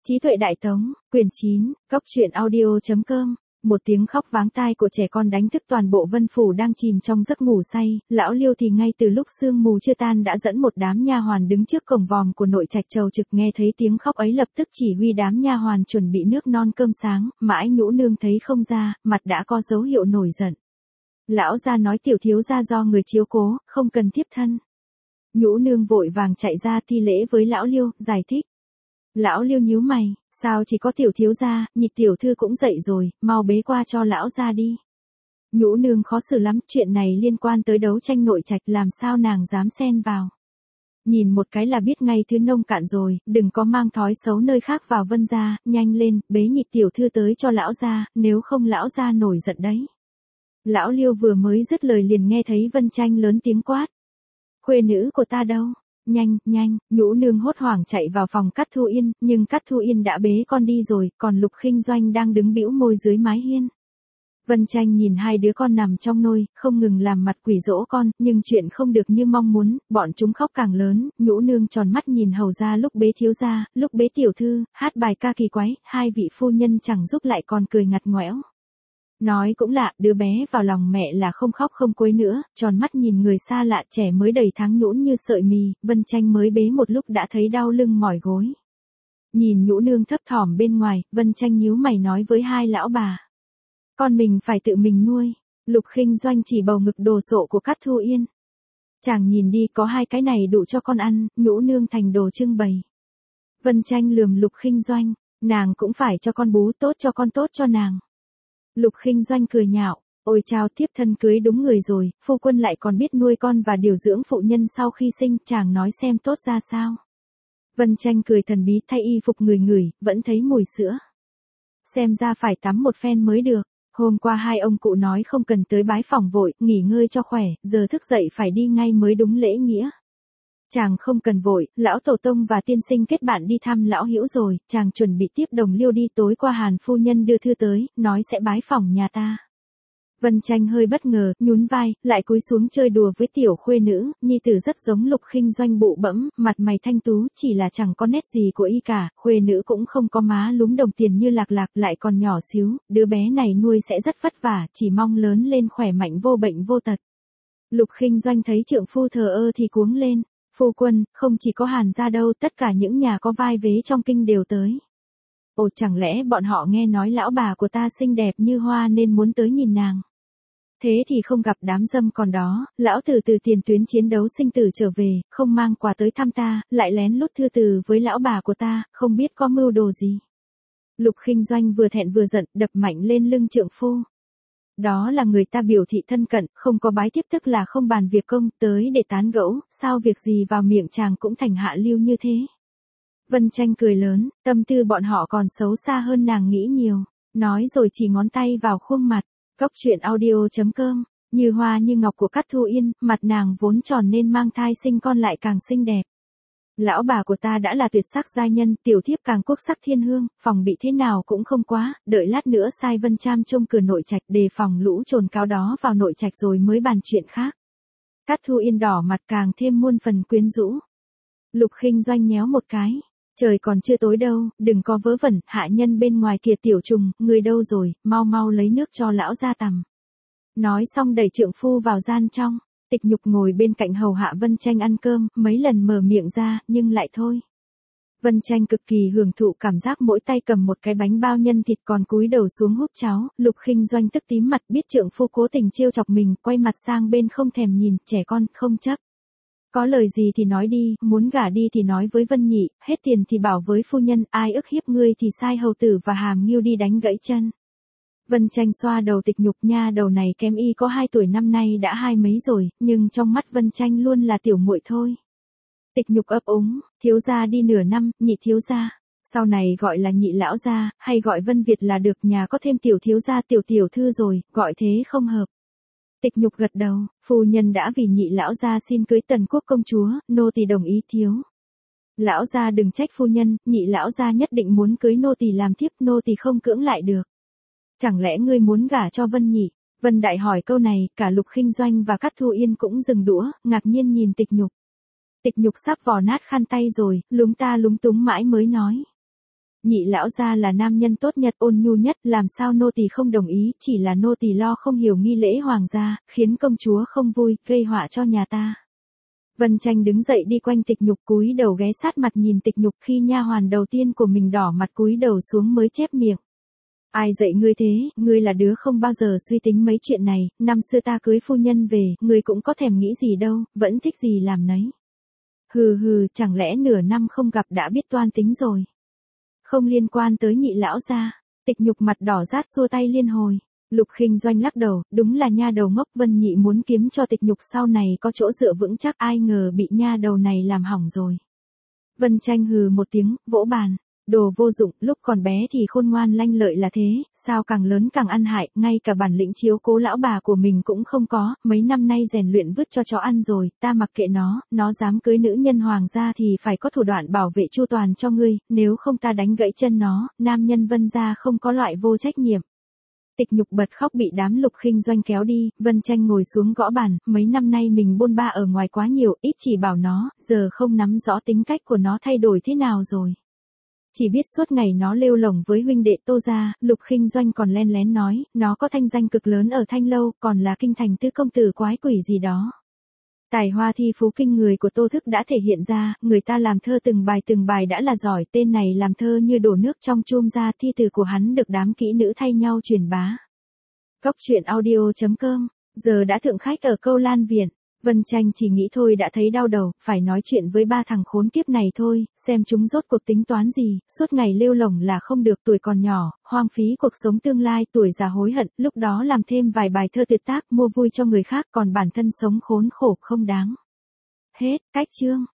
Trí tuệ đại tống, quyển 9, Cốc truyện audio.com. Một tiếng khóc váng tai của trẻ con đánh thức toàn bộ Vân Phủ đang chìm trong giấc ngủ say. Lão Liêu thì ngay từ lúc sương mù chưa tan đã dẫn một đám nha hoàn đứng trước cổng vòm của nội trạch chầu trực, nghe thấy tiếng khóc ấy lập tức chỉ huy đám nha hoàn chuẩn bị nước non cơm sáng. Mãi Nhũ Nương thấy không ra, mặt đã có dấu hiệu nổi giận. Lão gia nói tiểu thiếu gia do người chiếu cố, không cần tiếp thân. Nhũ Nương vội vàng chạy ra thi lễ với Lão Liêu, giải thích. Lão Liêu nhíu mày, sao chỉ có tiểu thiếu gia, Nhị tiểu thư cũng dậy rồi, mau bế qua cho lão gia đi. Nhũ Nương khó xử lắm, chuyện này liên quan tới đấu tranh nội trạch, làm sao nàng dám xen vào. Nhìn một cái là biết ngay thứ nông cạn rồi, đừng có mang thói xấu nơi khác vào Vân gia, nhanh lên, bế Nhị tiểu thư tới cho lão gia, nếu không lão gia nổi giận đấy. Lão Liêu vừa mới dứt lời liền nghe thấy Vân Tranh lớn tiếng quát. Khuê nữ của ta đâu? Nhanh, nhanh, Nhũ Nương hốt hoảng chạy vào phòng Cát Thu Yên, nhưng Cát Thu Yên đã bế con đi rồi, còn Lục Khinh Doanh đang đứng bĩu môi dưới mái hiên. Vân Tranh nhìn hai đứa con nằm trong nôi, không ngừng làm mặt quỷ dỗ con, nhưng chuyện không được như mong muốn, bọn chúng khóc càng lớn. Nhũ Nương tròn mắt nhìn hầu ra lúc bế thiếu gia, lúc bế tiểu thư, hát bài ca kỳ quái, hai vị phu nhân chẳng giúp lại còn cười ngặt ngoẽo. Nói cũng lạ, đứa bé vào lòng mẹ là không khóc không quấy nữa, tròn mắt nhìn người xa lạ, trẻ mới đầy tháng nhũn như sợi mì. Vân Tranh mới bế một lúc đã thấy đau lưng mỏi gối. Nhìn Nhũ Nương thấp thỏm bên ngoài, Vân Tranh nhíu mày nói với hai lão bà. Con mình phải tự mình nuôi. Lục Khinh Doanh chỉ bầu ngực đồ sộ của Cát Thu Yên. Chàng nhìn đi, có hai cái này đủ cho con ăn. Nhũ Nương thành đồ trưng bày. Vân Tranh lườm Lục Khinh Doanh, nàng cũng phải cho con bú, tốt cho con tốt cho nàng. Lục Khinh Doanh cười nhạo, ôi chao, thiếp thân cưới đúng người rồi, phu quân lại còn biết nuôi con và điều dưỡng phụ nhân sau khi sinh, chàng nói xem tốt ra sao. Vân Tranh cười thần bí, thay y phục ngửi, vẫn thấy mùi sữa. Xem ra phải tắm một phen mới được. Hôm qua hai ông cụ nói không cần tới bái phỏng vội, nghỉ ngơi cho khỏe, giờ thức dậy phải đi ngay mới đúng lễ nghĩa. Chàng không cần vội, lão tổ tông và tiên sinh kết bạn đi thăm lão Hữu rồi, chàng chuẩn bị tiếp Đồng Liêu đi, tối qua Hàn phu nhân đưa thư tới, nói sẽ bái phỏng nhà ta. Vân Tranh hơi bất ngờ, nhún vai, lại cúi xuống chơi đùa với tiểu khuê nữ, nhi tử rất giống Lục Khinh Doanh bụ bẫm, mặt mày thanh tú, chỉ là chẳng có nét gì của y cả, khuê nữ cũng không có má lúm đồng tiền như Lạc Lạc, lại còn nhỏ xíu, đứa bé này nuôi sẽ rất vất vả, chỉ mong lớn lên khỏe mạnh vô bệnh vô tật. Lục Khinh Doanh thấy trượng phu thờ ơ thì cuống lên. Phu quân, không chỉ có Hàn gia đâu, tất cả những nhà có vai vế trong kinh đều tới. Ồ, chẳng lẽ bọn họ nghe nói lão bà của ta xinh đẹp như hoa nên muốn tới nhìn nàng. Thế thì không gặp đám dâm còn đó, lão tử từ tiền tuyến chiến đấu sinh tử trở về, không mang quà tới thăm ta, lại lén lút thư từ với lão bà của ta, không biết có mưu đồ gì. Lục Khinh Doanh vừa thẹn vừa giận, đập mạnh lên lưng trượng phu. Đó là người ta biểu thị thân cận, không có bái tiếp tức là không bàn việc công, tới để tán gẫu, sao việc gì vào miệng chàng cũng thành hạ lưu như thế. Vân Tranh cười lớn, tâm tư bọn họ còn xấu xa hơn nàng nghĩ nhiều, nói rồi chỉ ngón tay vào khuôn mặt. Cốc truyện audio.com, như hoa như ngọc của Cát Thu Yên, mặt nàng vốn tròn nên mang thai sinh con lại càng xinh đẹp. Lão bà của ta đã là tuyệt sắc giai nhân, tiểu thiếp càng quốc sắc thiên hương, phòng bị thế nào cũng không quá, đợi lát nữa sai Vân Cham trông cửa nội trạch, đề phòng lũ trồn cáo đó vào nội trạch rồi mới bàn chuyện khác. Cát Thu Yên đỏ mặt càng thêm muôn phần quyến rũ. Lục Khinh Doanh nhéo một cái, trời còn chưa tối đâu, đừng có vớ vẩn, hạ nhân bên ngoài kìa tiểu trùng, người đâu rồi, mau lấy nước cho lão ra tằm. Nói xong đẩy trượng phu vào gian trong. Tịch Nhục ngồi bên cạnh hầu hạ Vân Tranh ăn cơm, mấy lần mở miệng ra, nhưng lại thôi. Vân Tranh cực kỳ hưởng thụ cảm giác mỗi tay cầm một cái bánh bao nhân thịt còn cúi đầu xuống húp cháo. Lục Khinh Doanh tức tím mặt, biết trượng phu cố tình trêu chọc mình, quay mặt sang bên không thèm nhìn, trẻ con, không chấp. Có lời gì thì nói đi, muốn gả đi thì nói với Vân Nhị, hết tiền thì bảo với phu nhân, ai ức hiếp ngươi thì sai hầu tử và Hàm Nghiêu đi đánh gãy chân. Vân Tranh xoa đầu Tịch Nhục, nha đầu này kém y có 2 tuổi, năm nay đã 20 mấy rồi, nhưng trong mắt Vân Tranh luôn là tiểu muội thôi. Tịch Nhục ấp úng, thiếu gia đi nửa năm, Nhị thiếu gia, sau này gọi là Nhị lão gia, hay gọi Vân Việt là được, nhà có thêm tiểu thiếu gia tiểu thư rồi, gọi thế không hợp. Tịch Nhục gật đầu, phu nhân đã vì Nhị lão gia xin cưới Tần Quốc công chúa, nô tỳ đồng ý thiếu. Lão gia đừng trách phu nhân, Nhị lão gia nhất định muốn cưới nô tỳ làm thiếp, nô tỳ không cưỡng lại được. Chẳng lẽ ngươi muốn gả cho Vân Nhị? Vân Đại hỏi câu này, cả Lục Khinh Doanh và Cát Thu Yên cũng dừng đũa, ngạc nhiên nhìn Tịch Nhục. Tịch Nhục sắp vò nát khăn tay rồi, lúng ta lúng túng mãi mới nói. Nhị lão gia là nam nhân tốt nhất, ôn nhu nhất, làm sao nô tỳ không đồng ý, chỉ là nô tỳ lo không hiểu nghi lễ hoàng gia, khiến công chúa không vui, gây họa cho nhà ta. Vân Tranh đứng dậy đi quanh Tịch Nhục, cúi đầu ghé sát mặt nhìn Tịch Nhục, khi nha hoàn đầu tiên của mình đỏ mặt cúi đầu xuống mới chép miệng. Ai dạy ngươi thế, ngươi là đứa không bao giờ suy tính mấy chuyện này, năm xưa ta cưới phu nhân về, ngươi cũng có thèm nghĩ gì đâu, vẫn thích gì làm nấy. Hừ hừ, chẳng lẽ nửa năm không gặp đã biết toan tính rồi. Không liên quan tới nhị lão gia. Tịch Nhục mặt đỏ rát xua tay liên hồi. Lục Khinh Doanh lắc đầu, đúng là nha đầu ngốc, Vân nhị muốn kiếm cho Tịch Nhục sau này có chỗ dựa vững chắc, ai ngờ bị nha đầu này làm hỏng rồi. Vân Tranh hừ một tiếng, vỗ bàn. Đồ vô dụng, lúc còn bé thì khôn ngoan lanh lợi là thế, sao càng lớn càng ăn hại, ngay cả bản lĩnh chiếu cố lão bà của mình cũng không có, mấy năm nay rèn luyện vứt cho chó ăn rồi, ta mặc kệ nó dám cưới nữ nhân hoàng gia thì phải có thủ đoạn bảo vệ chu toàn cho ngươi, nếu không ta đánh gãy chân nó, nam nhân Vân gia không có loại vô trách nhiệm. Tịch Nhục bật khóc bị đám Lục Khinh Doanh kéo đi, Vân Tranh ngồi xuống gõ bàn, mấy năm nay mình bôn ba ở ngoài quá nhiều, ít chỉ bảo nó, giờ không nắm rõ tính cách của nó thay đổi thế nào rồi. Chỉ biết suốt ngày nó lêu lổng với huynh đệ Tô gia, Lục Khinh Doanh còn len lén nói, nó có thanh danh cực lớn ở Thanh Lâu, còn là kinh thành tứ công tử quái quỷ gì đó. Tài hoa thi phú kinh người của Tô Thức đã thể hiện ra, người ta làm thơ từng bài đã là giỏi, tên này làm thơ như đổ nước trong chum ra, thi từ của hắn được đám kỹ nữ thay nhau truyền bá. Cóc truyện audio.com, giờ đã thượng khách ở Câu Lan Viện. Vân Tranh chỉ nghĩ thôi đã thấy đau đầu, phải nói chuyện với ba thằng khốn kiếp này thôi, xem chúng rốt cuộc tính toán gì, suốt ngày lêu lổng là không được, tuổi còn nhỏ, hoang phí cuộc sống tương lai, tuổi già hối hận, lúc đó làm thêm vài bài thơ tuyệt tác, mua vui cho người khác, còn bản thân sống khốn khổ không đáng. Hết, cách chương.